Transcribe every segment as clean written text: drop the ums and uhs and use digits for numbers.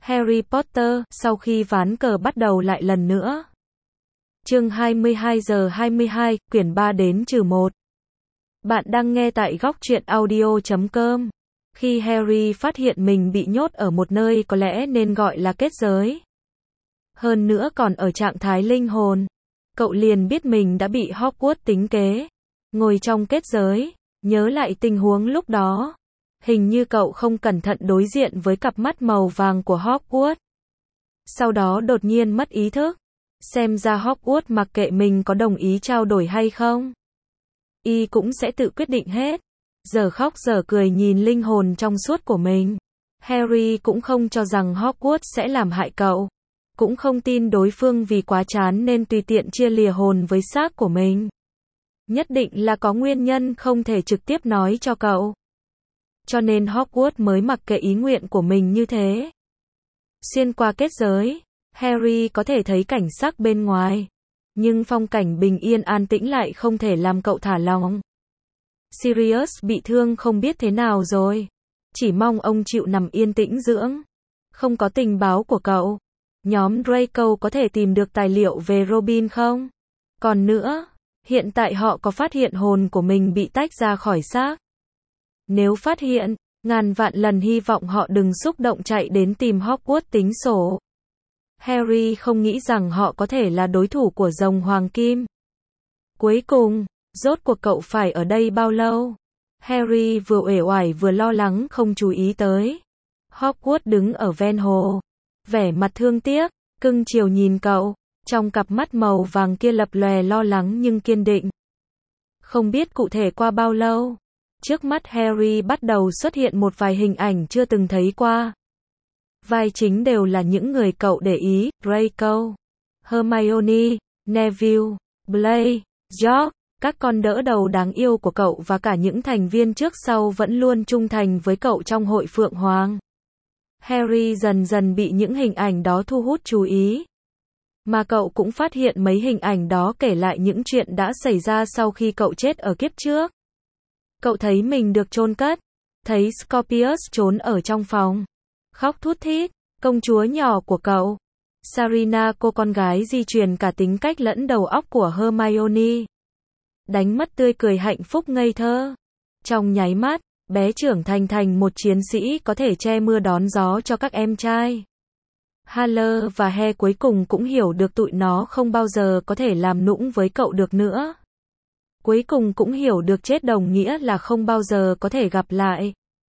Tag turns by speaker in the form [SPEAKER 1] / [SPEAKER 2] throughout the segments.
[SPEAKER 1] Harry Potter, sau khi ván cờ bắt đầu lại lần nữa. Chương 22:22, quyển 3 đến -1. Bạn đang nghe tại góc truyện audio.com. Khi Harry phát hiện mình bị nhốt ở một nơi có lẽ nên gọi là kết giới, hơn nữa còn ở trạng thái linh hồn, cậu liền biết mình đã bị Hogwarts tính kế. Ngồi trong kết giới, nhớ lại tình huống lúc đó, hình như cậu không cẩn thận đối diện với cặp mắt màu vàng của Hogwarts. Sau đó đột nhiên mất ý thức. Xem ra Hogwarts mặc kệ mình có đồng ý trao đổi hay không, y cũng sẽ tự quyết định hết. Giờ khóc giờ cười nhìn linh hồn trong suốt của mình. Harry cũng không cho rằng Hogwarts sẽ làm hại cậu, cũng không tin đối phương vì quá chán nên tùy tiện chia lìa hồn với xác của mình. Nhất định là có nguyên nhân không thể trực tiếp nói cho cậu, cho nên Hogwarts mới mặc kệ ý nguyện của mình như thế. Xuyên qua kết giới, Harry có thể thấy cảnh sắc bên ngoài, nhưng phong cảnh bình yên an tĩnh lại không thể làm cậu thả lỏng. Sirius bị thương không biết thế nào rồi, chỉ mong ông chịu nằm yên tĩnh dưỡng. Không có tình báo của cậu, nhóm Draco có thể tìm được tài liệu về Robin không? Còn nữa, hiện tại họ có phát hiện hồn của mình bị tách ra khỏi xác? Nếu phát hiện, ngàn vạn lần hy vọng họ đừng xúc động chạy đến tìm Hogwarts tính sổ. Harry không nghĩ rằng họ có thể là đối thủ của rồng hoàng kim. Cuối cùng, rốt cuộc cậu phải ở đây bao lâu? Harry vừa uể oải vừa lo lắng không chú ý tới Hogwarts đứng ở ven hồ, vẻ mặt thương tiếc, cưng chiều nhìn cậu, trong cặp mắt màu vàng kia lập lòe lo lắng nhưng kiên định. Không biết cụ thể qua bao lâu, trước mắt Harry bắt đầu xuất hiện một vài hình ảnh chưa từng thấy qua. Vai chính đều là những người cậu để ý: Draco, Hermione, Neville, Blaise, George, các con đỡ đầu đáng yêu của cậu và cả những thành viên trước sau vẫn luôn trung thành với cậu trong hội Phượng Hoàng. Harry dần dần bị những hình ảnh đó thu hút chú ý. Mà cậu cũng phát hiện mấy hình ảnh đó kể lại những chuyện đã xảy ra sau khi cậu chết ở kiếp trước. Cậu thấy mình được chôn cất, thấy Scorpius trốn ở trong phòng, khóc thút thít, công chúa nhỏ của cậu, Sarina, cô con gái di truyền cả tính cách lẫn đầu óc của Hermione, đánh mất tươi cười hạnh phúc ngây thơ. Trong nháy mắt, bé trưởng thành một chiến sĩ có thể che mưa đón gió cho các em trai. Haller và He cuối cùng cũng hiểu được tụi nó không bao giờ có thể làm nũng với cậu được nữa. Cuối cùng cũng hiểu được chết đồng nghĩa là không bao giờ có thể gặp lại.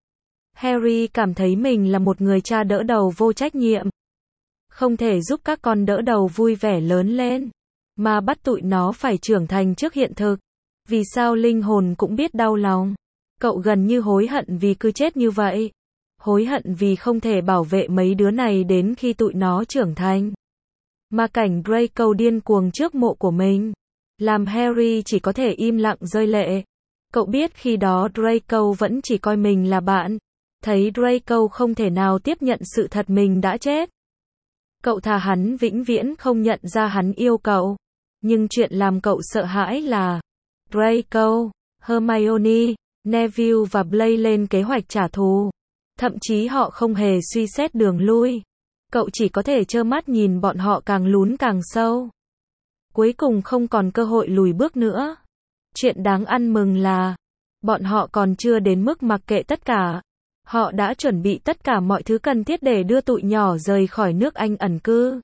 [SPEAKER 1] Harry cảm thấy mình là một người cha đỡ đầu vô trách nhiệm, không thể giúp các con đỡ đầu vui vẻ lớn lên, mà bắt tụi nó phải trưởng thành trước hiện thực. Vì sao linh hồn cũng biết đau lòng? Cậu gần như hối hận vì cứ chết như vậy. Hối hận vì không thể bảo vệ mấy đứa này đến khi tụi nó trưởng thành. Mà cảnh Draco điên cuồng trước mộ của mình, làm Harry chỉ có thể im lặng rơi lệ. Cậu biết khi đó Draco vẫn chỉ coi mình là bạn. Thấy Draco không thể nào tiếp nhận sự thật mình đã chết. Cậu thà hắn vĩnh viễn không nhận ra hắn yêu cậu. Nhưng chuyện làm cậu sợ hãi là Draco, Hermione, Neville và Blaise lên kế hoạch trả thù. Thậm chí họ không hề suy xét đường lui. Cậu chỉ có thể trơ mắt nhìn bọn họ càng lún càng sâu. Cuối cùng không còn cơ hội lùi bước nữa. Chuyện đáng ăn mừng là bọn họ còn chưa đến mức mặc kệ tất cả. Họ đã chuẩn bị tất cả mọi thứ cần thiết để đưa tụi nhỏ rời khỏi nước Anh ẩn cư.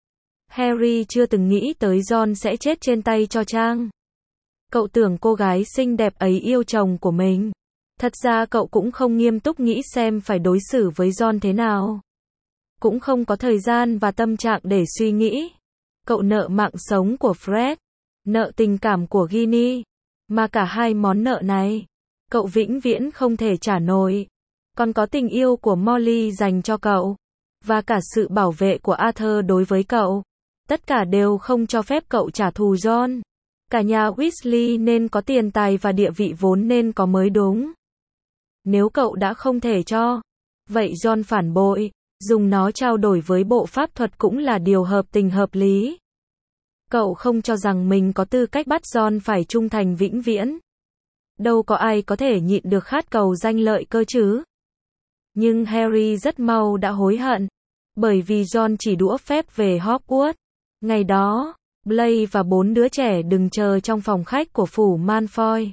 [SPEAKER 1] Harry chưa từng nghĩ tới Ron sẽ chết trên tay cho Trang. Cậu tưởng cô gái xinh đẹp ấy yêu chồng của mình. Thật ra cậu cũng không nghiêm túc nghĩ xem phải đối xử với Ron thế nào. Cũng không có thời gian và tâm trạng để suy nghĩ. Cậu nợ mạng sống của Fred, nợ tình cảm của Ginny, mà cả hai món nợ này, cậu vĩnh viễn không thể trả nổi. Còn có tình yêu của Molly dành cho cậu, và cả sự bảo vệ của Arthur đối với cậu. Tất cả đều không cho phép cậu trả thù Ron. Cả nhà Weasley nên có tiền tài và địa vị vốn nên có mới đúng. Nếu cậu đã không thể cho, vậy Ron phản bội, dùng nó trao đổi với bộ pháp thuật cũng là điều hợp tình hợp lý. Cậu không cho rằng mình có tư cách bắt Ron phải trung thành vĩnh viễn. Đâu có ai có thể nhịn được khát cầu danh lợi cơ chứ. Nhưng Harry rất mau đã hối hận. Bởi vì Ron chỉ đũa phép về Hogwarts. Ngày đó, Blaise và 4 đứa trẻ đừng chờ trong phòng khách của phủ Malfoy.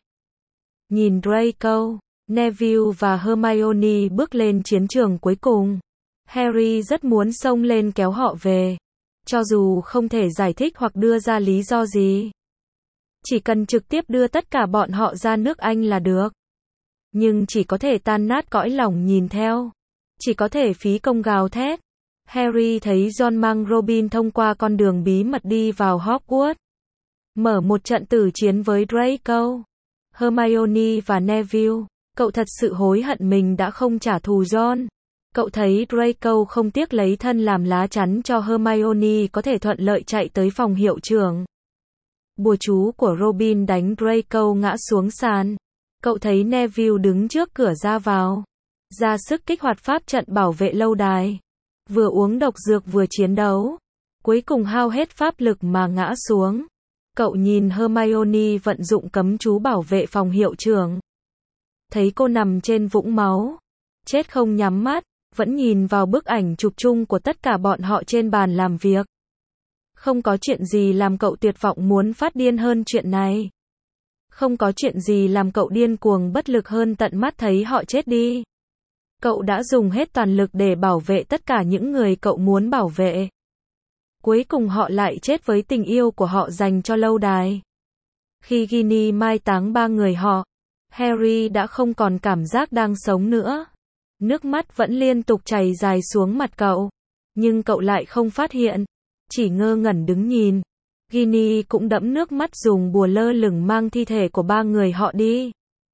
[SPEAKER 1] Nhìn Draco, Neville và Hermione bước lên chiến trường cuối cùng. Harry rất muốn xông lên kéo họ về. Cho dù không thể giải thích hoặc đưa ra lý do gì. Chỉ cần trực tiếp đưa tất cả bọn họ ra nước Anh là được. Nhưng chỉ có thể tan nát cõi lòng nhìn theo. Chỉ có thể phí công gào thét. Harry thấy Ron mang Robin thông qua con đường bí mật đi vào Hogwarts. Mở một trận tử chiến với Draco, Hermione và Neville. Cậu thật sự hối hận mình đã không trả thù Ron. Cậu thấy Draco không tiếc lấy thân làm lá chắn cho Hermione có thể thuận lợi chạy tới phòng hiệu trưởng. Bùa chú của Robin đánh Draco ngã xuống sàn. Cậu thấy Neville đứng trước cửa ra vào. Ra sức kích hoạt pháp trận bảo vệ lâu đài. Vừa uống độc dược vừa chiến đấu. Cuối cùng hao hết pháp lực mà ngã xuống. Cậu nhìn Hermione vận dụng cấm chú bảo vệ phòng hiệu trưởng. Thấy cô nằm trên vũng máu. Chết không nhắm mắt. Vẫn nhìn vào bức ảnh chụp chung của tất cả bọn họ trên bàn làm việc. Không có chuyện gì làm cậu tuyệt vọng muốn phát điên hơn chuyện này. Không có chuyện gì làm cậu điên cuồng bất lực hơn tận mắt thấy họ chết đi. Cậu đã dùng hết toàn lực để bảo vệ tất cả những người cậu muốn bảo vệ. Cuối cùng họ lại chết với tình yêu của họ dành cho lâu đài. Khi Ginny mai táng 3 người họ, Harry đã không còn cảm giác đang sống nữa. Nước mắt vẫn liên tục chảy dài xuống mặt cậu. Nhưng cậu lại không phát hiện. Chỉ ngơ ngẩn đứng nhìn. Ginny cũng đẫm nước mắt dùng bùa lơ lửng mang thi thể của 3 người họ đi.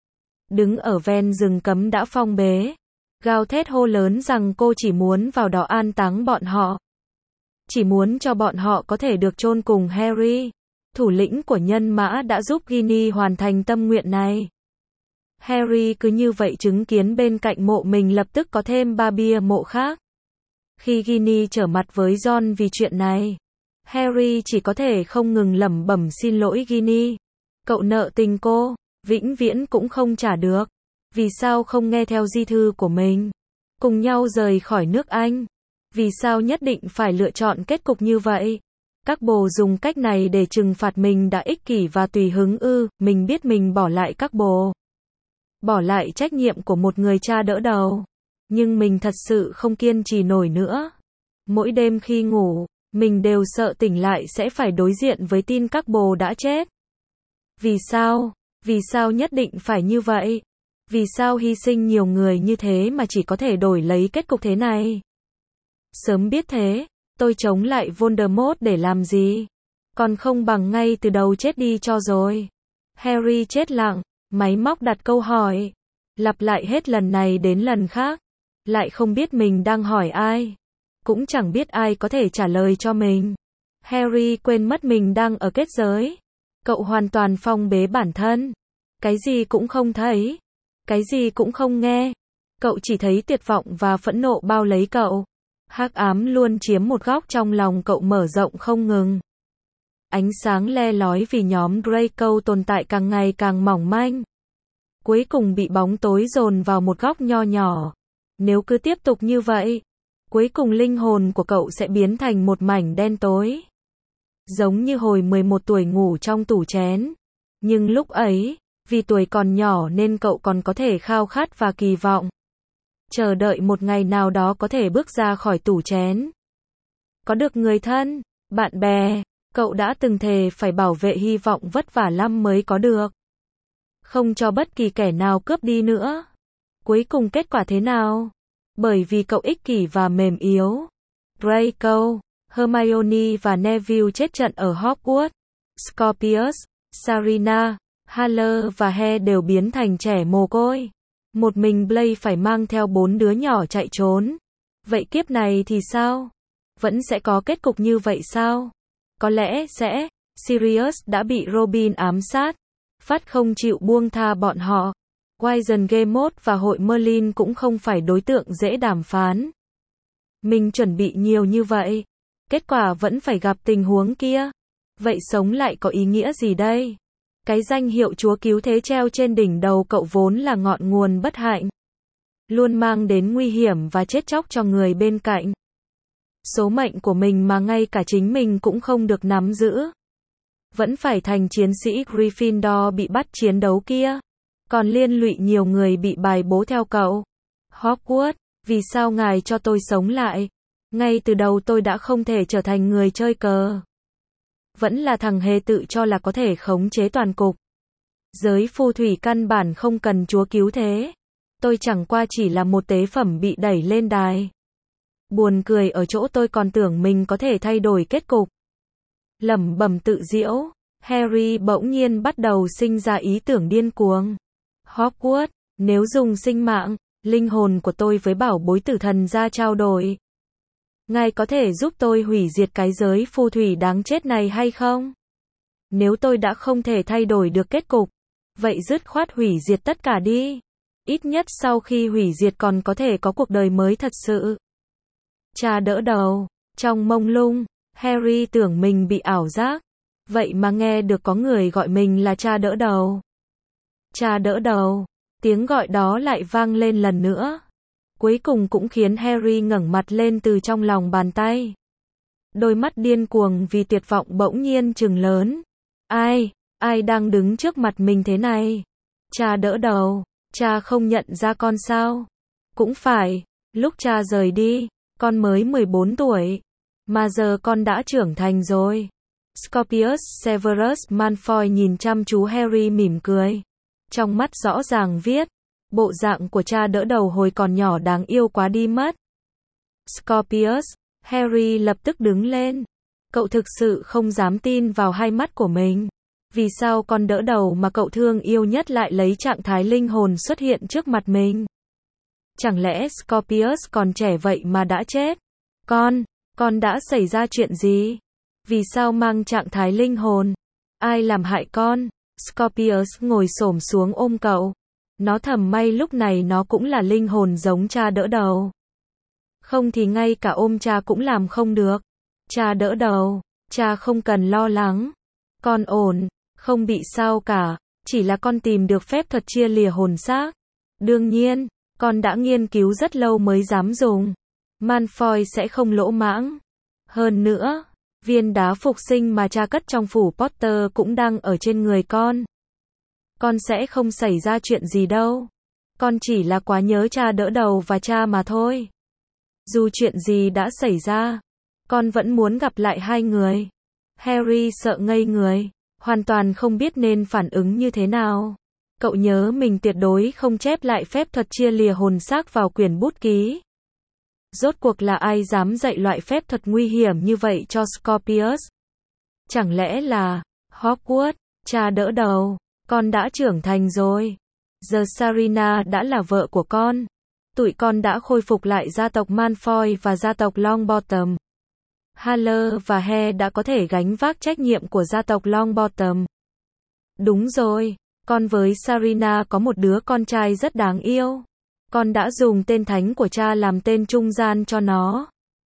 [SPEAKER 1] Đứng ở ven rừng cấm đã phong bế. Gào thét hô lớn rằng cô chỉ muốn vào đó an táng bọn họ. Chỉ muốn cho bọn họ có thể được chôn cùng Harry. Thủ lĩnh của nhân mã đã giúp Ginny hoàn thành tâm nguyện này. Harry cứ như vậy chứng kiến bên cạnh mộ mình lập tức có thêm 3 bia mộ khác. Khi Ginny trở mặt với Ron vì chuyện này, Harry chỉ có thể không ngừng lẩm bẩm xin lỗi Ginny. Cậu nợ tình cô, vĩnh viễn cũng không trả được. Vì sao không nghe theo di thư của mình? Cùng nhau rời khỏi nước Anh. Vì sao nhất định phải lựa chọn kết cục như vậy? Các bồ dùng cách này để trừng phạt mình đã ích kỷ và tùy hứng ư? Mình biết mình bỏ lại các bồ. Bỏ lại trách nhiệm của một người cha đỡ đầu. Nhưng mình thật sự không kiên trì nổi nữa. Mỗi đêm khi ngủ, mình đều sợ tỉnh lại sẽ phải đối diện với tin các bồ đã chết. Vì sao? Vì sao nhất định phải như vậy? Vì sao hy sinh nhiều người như thế mà chỉ có thể đổi lấy kết cục thế này? Sớm biết thế, tôi chống lại Voldemort để làm gì? Còn không bằng ngay từ đầu chết đi cho rồi. Harry chết lặng, máy móc đặt câu hỏi. Lặp lại hết lần này đến lần khác. Lại không biết mình đang hỏi ai. Cũng chẳng biết ai có thể trả lời cho mình. Harry quên mất mình đang ở kết giới. Cậu hoàn toàn phong bế bản thân. Cái gì cũng không thấy. Cái gì cũng không nghe. Cậu chỉ thấy tuyệt vọng và phẫn nộ bao lấy cậu. Hắc ám luôn chiếm một góc trong lòng cậu mở rộng không ngừng. Ánh sáng le lói vì nhóm Draco tồn tại càng ngày càng mỏng manh. Cuối cùng bị bóng tối dồn vào một góc nho nhỏ. Nếu cứ tiếp tục như vậy, cuối cùng linh hồn của cậu sẽ biến thành một mảnh đen tối. Giống như hồi 11 tuổi ngủ trong tủ chén. Nhưng lúc ấy, vì tuổi còn nhỏ nên cậu còn có thể khao khát và kỳ vọng. Chờ đợi một ngày nào đó có thể bước ra khỏi tủ chén. Có được người thân, bạn bè, cậu đã từng thề phải bảo vệ hy vọng vất vả lắm mới có được. Không cho bất kỳ kẻ nào cướp đi nữa. Cuối cùng kết quả thế nào? Bởi vì cậu ích kỷ và mềm yếu. Draco, Hermione và Neville chết trận ở Hogwarts. Scorpius, Sarina, Haller và He đều biến thành trẻ mồ côi. Một mình Blaise phải mang theo 4 đứa nhỏ chạy trốn. Vậy kiếp này thì sao? Vẫn sẽ có kết cục như vậy sao? Có lẽ sẽ. Sirius đã bị Robin ám sát. Phát không chịu buông tha bọn họ. Wizengamot và hội Merlin cũng không phải đối tượng dễ đàm phán. Mình chuẩn bị nhiều như vậy. Kết quả vẫn phải gặp tình huống kia. Vậy sống lại có ý nghĩa gì đây? Cái danh hiệu chúa cứu thế treo trên đỉnh đầu cậu vốn là ngọn nguồn bất hạnh. Luôn mang đến nguy hiểm và chết chóc cho người bên cạnh. Số mệnh của mình mà ngay cả chính mình cũng không được nắm giữ. Vẫn phải thành chiến sĩ Gryffindor bị bắt chiến đấu kia. Còn liên lụy nhiều người bị bài bố theo cậu. Hogwarts, vì sao ngài cho tôi sống lại? Ngay từ đầu tôi đã không thể trở thành người chơi cờ. Vẫn là thằng hề tự cho là có thể khống chế toàn cục. Giới phù thủy căn bản không cần chúa cứu thế. Tôi chẳng qua chỉ là một tế phẩm bị đẩy lên đài. Buồn cười ở chỗ tôi còn tưởng mình có thể thay đổi kết cục. Lẩm bẩm tự giễu, Harry bỗng nhiên bắt đầu sinh ra ý tưởng điên cuồng. Hogwarts, nếu dùng sinh mạng, linh hồn của tôi với bảo bối tử thần ra trao đổi, ngài có thể giúp tôi hủy diệt cái giới phù thủy đáng chết này hay không? Nếu tôi đã không thể thay đổi được kết cục, vậy dứt khoát hủy diệt tất cả đi. Ít nhất sau khi hủy diệt còn có thể có cuộc đời mới thật sự. Cha đỡ đầu, trong mông lung, Harry tưởng mình bị ảo giác. Vậy mà nghe được có người gọi mình là cha đỡ đầu. Cha đỡ đầu, tiếng gọi đó lại vang lên lần nữa. Cuối cùng cũng khiến Harry ngẩng mặt lên từ trong lòng bàn tay. Đôi mắt điên cuồng vì tuyệt vọng bỗng nhiên trừng lớn. Ai đang đứng trước mặt mình thế này? Cha đỡ đầu, cha không nhận ra con sao? Cũng phải, lúc cha rời đi, con mới 14 tuổi. Mà giờ con đã trưởng thành rồi. Scorpius Severus Malfoy nhìn chăm chú Harry mỉm cười. Trong mắt rõ ràng viết, bộ dạng của cha đỡ đầu hồi còn nhỏ đáng yêu quá đi mất. Scorpius, Harry lập tức đứng lên. Cậu thực sự không dám tin vào hai mắt của mình. Vì sao con đỡ đầu mà cậu thương yêu nhất lại lấy trạng thái linh hồn xuất hiện trước mặt mình? Chẳng lẽ Scorpius còn trẻ vậy mà đã chết? Con đã xảy ra chuyện gì? Vì sao mang trạng thái linh hồn? Ai làm hại con? Scorpius ngồi xổm xuống ôm cậu. Nó thầm may lúc này nó cũng là linh hồn giống cha đỡ đầu. Không thì ngay cả ôm cha cũng làm không được. Cha đỡ đầu, cha không cần lo lắng. Con ổn, không bị sao cả, chỉ là con tìm được phép thuật chia lìa hồn xác. Đương nhiên, con đã nghiên cứu rất lâu mới dám dùng. Malfoy sẽ không lỗ mãng. Hơn nữa, viên đá phục sinh mà cha cất trong phủ Potter cũng đang ở trên người con. Con sẽ không xảy ra chuyện gì đâu. Con chỉ là quá nhớ cha đỡ đầu và cha mà thôi. Dù chuyện gì đã xảy ra, con vẫn muốn gặp lại hai người. Harry sợ ngây người, hoàn toàn không biết nên phản ứng như thế nào. Cậu nhớ mình tuyệt đối không chép lại phép thuật chia lìa hồn xác vào quyển bút ký. Rốt cuộc là ai dám dạy loại phép thuật nguy hiểm như vậy cho Scorpius? Chẳng lẽ là Hogwarts, cha đỡ đầu, con đã trưởng thành rồi. Giờ Sarina đã là vợ của con. Tụi con đã khôi phục lại gia tộc Malfoy và gia tộc Longbottom. Haller và He đã có thể gánh vác trách nhiệm của gia tộc Longbottom. Đúng rồi, con với Sarina có một đứa con trai rất đáng yêu. Con đã dùng tên thánh của cha làm tên trung gian cho nó.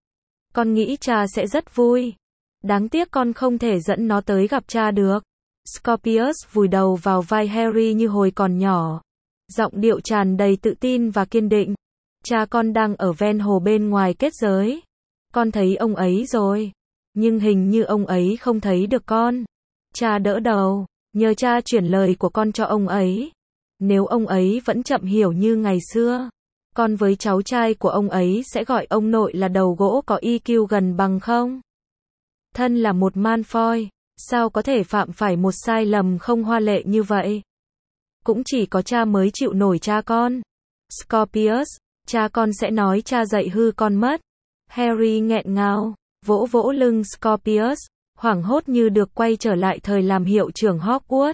[SPEAKER 1] Con nghĩ cha sẽ rất vui. Đáng tiếc con không thể dẫn nó tới gặp cha được. Scorpius vùi đầu vào vai Harry như hồi còn nhỏ. Giọng điệu tràn đầy tự tin và kiên định. Cha con đang ở ven hồ bên ngoài kết giới. Con thấy ông ấy rồi. Nhưng hình như ông ấy không thấy được con. Cha đỡ đầu, nhờ cha chuyển lời của con cho ông ấy. Nếu ông ấy vẫn chậm hiểu như ngày xưa, con với cháu trai của ông ấy sẽ gọi ông nội là đầu gỗ có EQ gần bằng không? Thân là một Malfoy, sao có thể phạm phải một sai lầm không hoa lệ như vậy? Cũng chỉ có cha mới chịu nổi cha con. Scorpius, cha con sẽ nói cha dạy hư con mất. Harry nghẹn ngào, vỗ vỗ lưng Scorpius, hoảng hốt như được quay trở lại thời làm hiệu trưởng Hogwarts.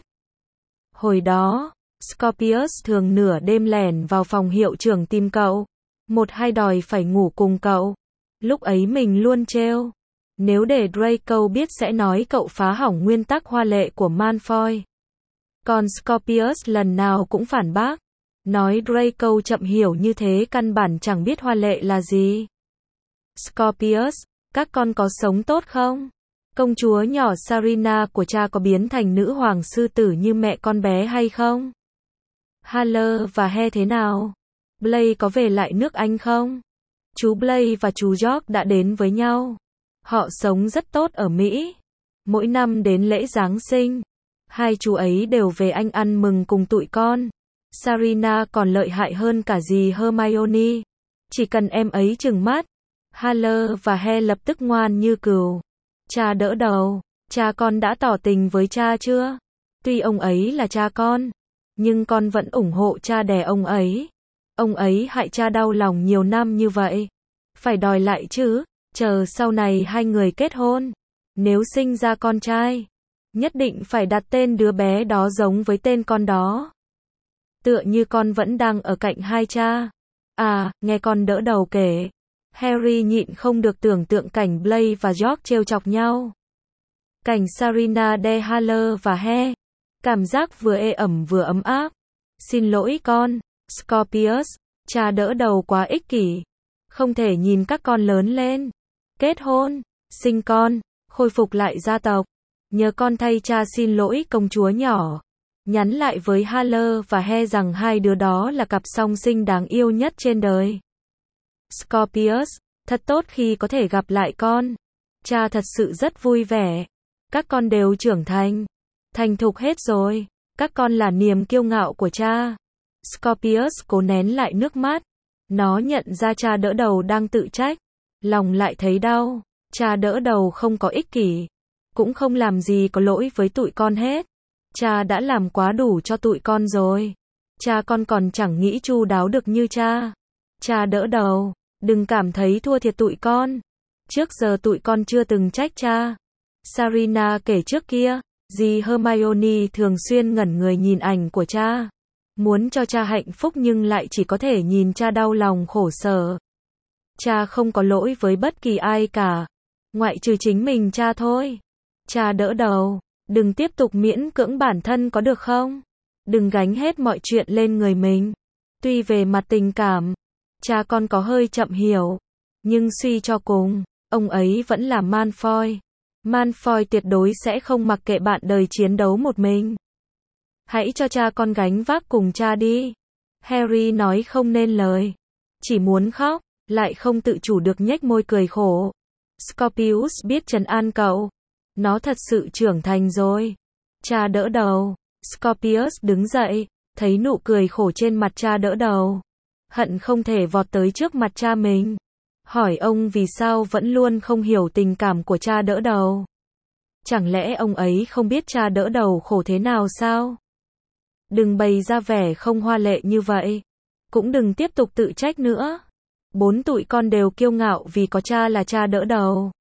[SPEAKER 1] Hồi đó, Scorpius thường nửa đêm lẻn vào phòng hiệu trưởng tìm cậu. Một hai đòi phải ngủ cùng cậu. Lúc ấy mình luôn trêu. Nếu để Draco biết sẽ nói cậu phá hỏng nguyên tắc hoa lệ của Malfoy. Còn Scorpius lần nào cũng phản bác. Nói Draco chậm hiểu như thế căn bản chẳng biết hoa lệ là gì. Scorpius, các con có sống tốt không? Công chúa nhỏ Sarina của cha có biến thành nữ hoàng sư tử như mẹ con bé hay không? Haller và He thế nào? Blake có về lại nước Anh không? Chú Blaze và chú George đã đến với nhau. Họ sống rất tốt ở Mỹ. Mỗi năm đến lễ Giáng sinh, hai chú ấy đều về Anh ăn mừng cùng tụi con. Serena còn lợi hại hơn cả dì Hermione. Chỉ cần em ấy trừng mắt, Haller và He lập tức ngoan như cừu. Cha đỡ đầu, cha con đã tỏ tình với cha chưa? Tuy ông ấy là cha con, nhưng con vẫn ủng hộ cha đẻ ông ấy. Ông ấy hại cha đau lòng nhiều năm như vậy. Phải đòi lại chứ, chờ sau này hai người kết hôn. Nếu sinh ra con trai, nhất định phải đặt tên đứa bé đó giống với tên con đó. Tựa như con vẫn đang ở cạnh hai cha. À, nghe con đỡ đầu kể. Harry nhịn không được tưởng tượng cảnh Blaze và George trêu chọc nhau. Cảnh Serena đe Haller và He. Cảm giác vừa ê ẩm vừa ấm áp. Xin lỗi con, Scorpius, cha đỡ đầu quá ích kỷ. Không thể nhìn các con lớn lên, kết hôn, sinh con, khôi phục lại gia tộc. Nhờ con thay cha xin lỗi công chúa nhỏ. Nhắn lại với Haller và He rằng hai đứa đó là cặp song sinh đáng yêu nhất trên đời. Scorpius, thật tốt khi có thể gặp lại con. Cha thật sự rất vui vẻ. Các con đều trưởng thành thục hết rồi. Các con là niềm kiêu ngạo của cha. Scorpius cố nén lại nước mắt. Nó nhận ra cha đỡ đầu đang tự trách. Lòng lại thấy đau. Cha đỡ đầu không có ích kỷ. Cũng không làm gì có lỗi với tụi con hết. Cha đã làm quá đủ cho tụi con rồi. Cha con còn chẳng nghĩ chu đáo được như cha. Cha đỡ đầu, đừng cảm thấy thua thiệt tụi con. Trước giờ tụi con chưa từng trách cha. Serena kể trước kia, dì Hermione thường xuyên ngẩn người nhìn ảnh của cha. Muốn cho cha hạnh phúc nhưng lại chỉ có thể nhìn cha đau lòng khổ sở. Cha không có lỗi với bất kỳ ai cả. Ngoại trừ chính mình cha thôi. Cha đỡ đầu, đừng tiếp tục miễn cưỡng bản thân có được không? Đừng gánh hết mọi chuyện lên người mình. Tuy về mặt tình cảm, cha con có hơi chậm hiểu. Nhưng suy cho cùng, ông ấy vẫn là Malfoy. Malfoy tuyệt đối sẽ không mặc kệ bạn đời chiến đấu một mình. Hãy cho cha con gánh vác cùng cha đi. Harry nói không nên lời. Chỉ muốn khóc, lại không tự chủ được nhếch môi cười khổ. Scorpius biết trấn an cậu. Nó thật sự trưởng thành rồi. Cha đỡ đầu. Scorpius đứng dậy, thấy nụ cười khổ trên mặt cha đỡ đầu. Hận không thể vọt tới trước mặt cha mình. Hỏi ông vì sao vẫn luôn không hiểu tình cảm của cha đỡ đầu. Chẳng lẽ ông ấy không biết cha đỡ đầu khổ thế nào sao? Đừng bày ra vẻ không hoa lệ như vậy. Cũng đừng tiếp tục tự trách nữa. 4 tụi con đều kiêu ngạo vì có cha là cha đỡ đầu.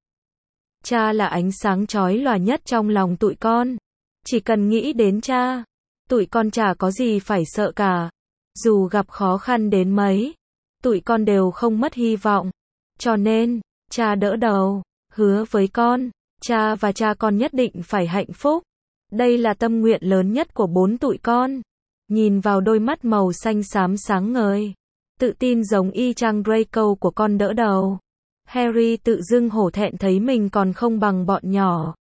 [SPEAKER 1] Cha là ánh sáng chói lòa nhất trong lòng tụi con. Chỉ cần nghĩ đến cha, tụi con chả có gì phải sợ cả. Dù gặp khó khăn đến mấy, tụi con đều không mất hy vọng. Cho nên, cha đỡ đầu, hứa với con, cha và cha con nhất định phải hạnh phúc. Đây là tâm nguyện lớn nhất của 4 tụi con. Nhìn vào đôi mắt màu xanh xám sáng ngời, tự tin giống y chang Draco của con đỡ đầu. Harry tự dưng hổ thẹn thấy mình còn không bằng bọn nhỏ.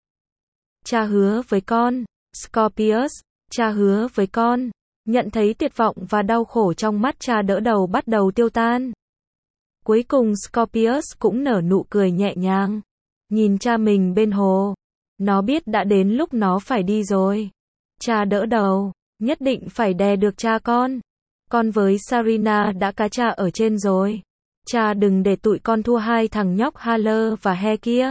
[SPEAKER 1] Cha hứa với con, Scorpius, cha hứa với con. Nhận thấy tuyệt vọng và đau khổ trong mắt cha đỡ đầu bắt đầu tiêu tan. Cuối cùng Scorpius cũng nở nụ cười nhẹ nhàng. Nhìn cha mình bên hồ. Nó biết đã đến lúc nó phải đi rồi. Cha đỡ đầu, nhất định phải đè được cha con. Con với Serena đã cá cha ở trên rồi. Cha đừng để tụi con thua hai thằng nhóc Haller và He kia.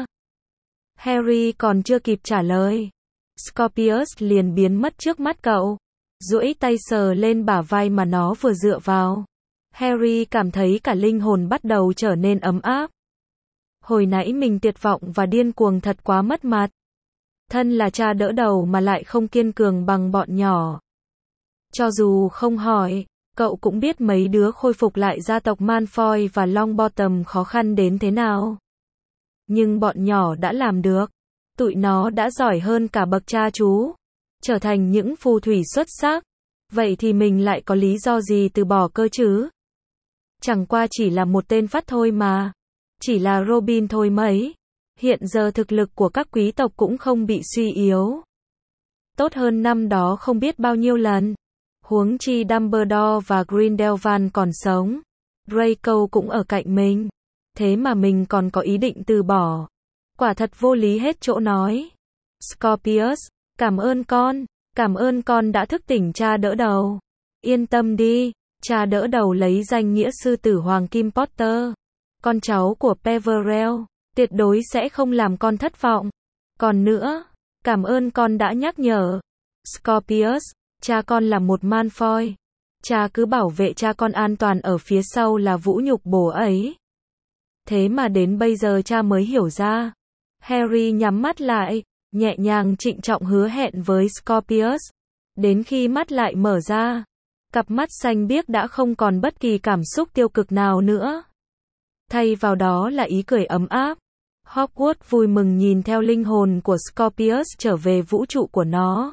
[SPEAKER 1] Harry còn chưa kịp trả lời. Scorpius liền biến mất trước mắt cậu. Duỗi tay sờ lên bả vai mà nó vừa dựa vào. Harry cảm thấy cả linh hồn bắt đầu trở nên ấm áp. Hồi nãy mình tuyệt vọng và điên cuồng thật quá mất mặt. Thân là cha đỡ đầu mà lại không kiên cường bằng bọn nhỏ. Cho dù không hỏi, cậu cũng biết mấy đứa khôi phục lại gia tộc Malfoy và Longbottom khó khăn đến thế nào. Nhưng bọn nhỏ đã làm được. Tụi nó đã giỏi hơn cả bậc cha chú. Trở thành những phù thủy xuất sắc. Vậy thì mình lại có lý do gì từ bỏ cơ chứ? Chẳng qua chỉ là một tên phát thôi mà. Chỉ là Robin thôi mấy. Hiện giờ thực lực của các quý tộc cũng không bị suy yếu. Tốt hơn năm đó không biết bao nhiêu lần. Huống chi Dumbledore và Grindelwald còn sống. Draco cũng ở cạnh mình. Thế mà mình còn có ý định từ bỏ. Quả thật vô lý hết chỗ nói. Scorpius, cảm ơn con đã thức tỉnh cha đỡ đầu. Yên tâm đi, cha đỡ đầu lấy danh nghĩa sư tử Hoàng Kim Potter, con cháu của Peverell, tuyệt đối sẽ không làm con thất vọng. Còn nữa, cảm ơn con đã nhắc nhở. Scorpius, cha con là một Malfoy. Cha cứ bảo vệ cha con an toàn ở phía sau là vũ nhục bố ấy. Thế mà đến bây giờ cha mới hiểu ra. Harry nhắm mắt lại, nhẹ nhàng trịnh trọng hứa hẹn với Scorpius. Đến khi mắt lại mở ra, cặp mắt xanh biếc đã không còn bất kỳ cảm xúc tiêu cực nào nữa. Thay vào đó là ý cười ấm áp. Hogwarts vui mừng nhìn theo linh hồn của Scorpius trở về vũ trụ của nó.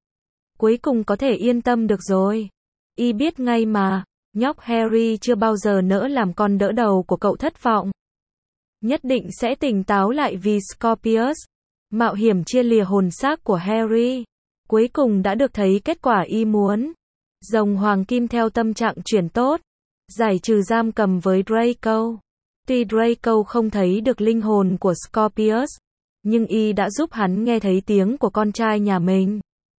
[SPEAKER 1] Cuối cùng có thể yên tâm được rồi. Y biết ngay mà, nhóc Harry chưa bao giờ nỡ làm con đỡ đầu của cậu thất vọng. Nhất định sẽ tỉnh táo lại vì Scorpius. Mạo hiểm chia lìa hồn xác của Harry. Cuối cùng đã được thấy kết quả y muốn. Rồng hoàng kim theo tâm trạng chuyển tốt. Giải trừ giam cầm với Draco. Tuy Draco không thấy được linh hồn của Scorpius, nhưng y đã giúp hắn nghe thấy tiếng của con trai nhà mình.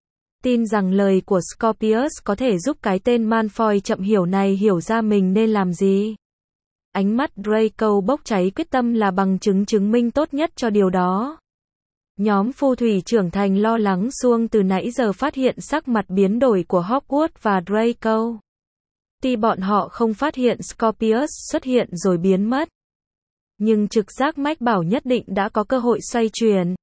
[SPEAKER 1] Tin rằng lời của Scorpius có thể giúp cái tên Malfoy chậm hiểu này hiểu ra mình nên làm gì. Ánh mắt Draco bốc cháy quyết tâm là bằng chứng chứng minh tốt nhất cho điều đó. Nhóm phù thủy trưởng thành lo lắng suông từ nãy giờ phát hiện sắc mặt biến đổi của Hogwarts và Draco. Tuy bọn họ không phát hiện Scorpius xuất hiện rồi biến mất, nhưng trực giác mách bảo nhất định đã có cơ hội xoay chuyển.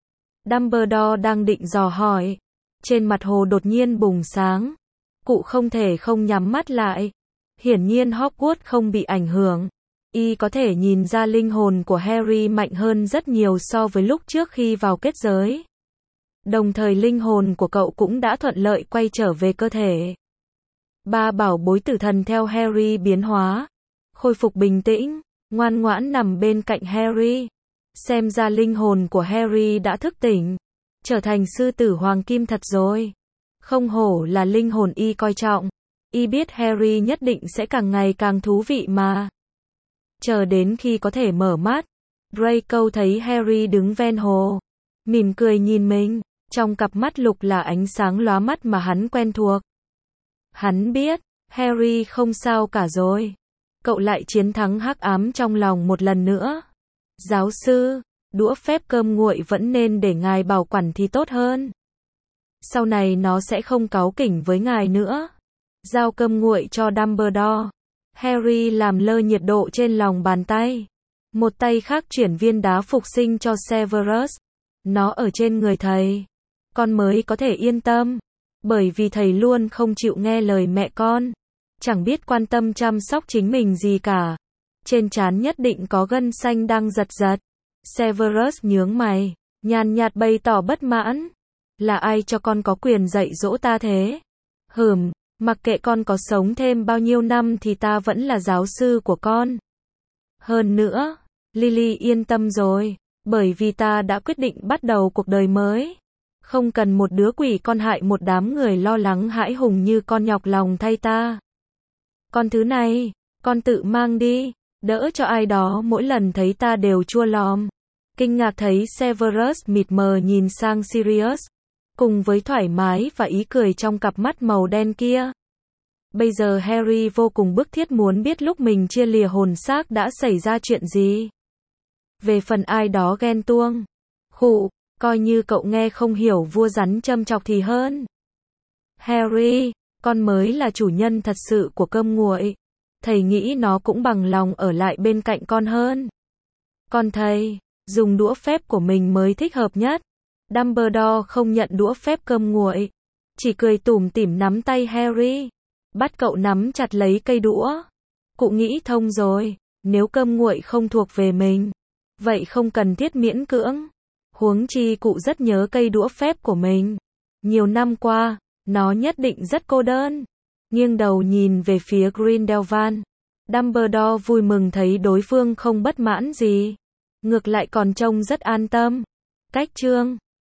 [SPEAKER 1] Dumbledore đang định dò hỏi. Trên mặt hồ đột nhiên bùng sáng. Cụ không thể không nhắm mắt lại. Hiển nhiên Hogwarts không bị ảnh hưởng. Y có thể nhìn ra linh hồn của Harry mạnh hơn rất nhiều so với lúc trước khi vào kết giới. Đồng thời linh hồn của cậu cũng đã thuận lợi quay trở về cơ thể. Ba bảo bối tử thần theo Harry biến hóa. Khôi phục bình tĩnh, ngoan ngoãn nằm bên cạnh Harry. Xem ra linh hồn của Harry đã thức tỉnh. Trở thành sư tử hoàng kim thật rồi. Không hổ là linh hồn y coi trọng. Y biết Harry nhất định sẽ càng ngày càng thú vị mà. Chờ đến khi có thể mở mắt, Draco thấy Harry đứng ven hồ, mỉm cười nhìn mình, trong cặp mắt lục là ánh sáng lóa mắt mà hắn quen thuộc. Hắn biết, Harry không sao cả rồi. Cậu lại chiến thắng hắc ám trong lòng một lần nữa. Giáo sư, đũa phép cơm nguội vẫn nên để ngài bảo quản thì tốt hơn. Sau này nó sẽ không cáu kỉnh với ngài nữa. Giao cơm nguội cho Dumbledore. Harry làm lơ nhiệt độ trên lòng bàn tay. Một tay khác chuyển viên đá phục sinh cho Severus. Nó ở trên người thầy. Con mới có thể yên tâm. Bởi vì thầy luôn không chịu nghe lời mẹ con. Chẳng biết quan tâm chăm sóc chính mình gì cả. Trên trán nhất định có gân xanh đang giật giật. Severus nhướng mày, nhàn nhạt bày tỏ bất mãn. Là ai cho con có quyền dạy dỗ ta thế? Mặc kệ con có sống thêm bao nhiêu năm thì ta vẫn là giáo sư của con. Hơn nữa, Lily yên tâm rồi, bởi vì ta đã quyết định bắt đầu cuộc đời mới. Không cần một đứa quỷ con hại một đám người lo lắng hãi hùng như con nhọc lòng thay ta. Con thứ này, con tự mang đi, đỡ cho ai đó mỗi lần thấy ta đều chua lòm. Kinh ngạc thấy Severus mịt mờ nhìn sang Sirius, cùng với thoải mái và ý cười trong cặp mắt màu đen kia. Bây giờ Harry vô cùng bức thiết muốn biết lúc mình chia lìa hồn xác đã xảy ra chuyện gì. Về phần ai đó ghen tuông. Coi như cậu nghe không hiểu vua rắn châm chọc thì hơn. Harry, con mới là chủ nhân thật sự của cơm nguội. Thầy nghĩ nó cũng bằng lòng ở lại bên cạnh con hơn. Còn thầy, dùng đũa phép của mình mới thích hợp nhất. Dumbledore không nhận đũa phép cơm nguội. Chỉ cười tủm tỉm nắm tay Harry. Bắt cậu nắm chặt lấy cây đũa. Cụ nghĩ thông rồi, nếu cơm nguội không thuộc về mình, vậy không cần thiết miễn cưỡng. Huống chi cụ rất nhớ cây đũa phép của mình. Nhiều năm qua, nó nhất định rất cô đơn. Nghiêng đầu nhìn về phía Grindelwald. Dumbledore vui mừng thấy đối phương không bất mãn gì. Ngược lại còn trông rất an tâm. Cách chương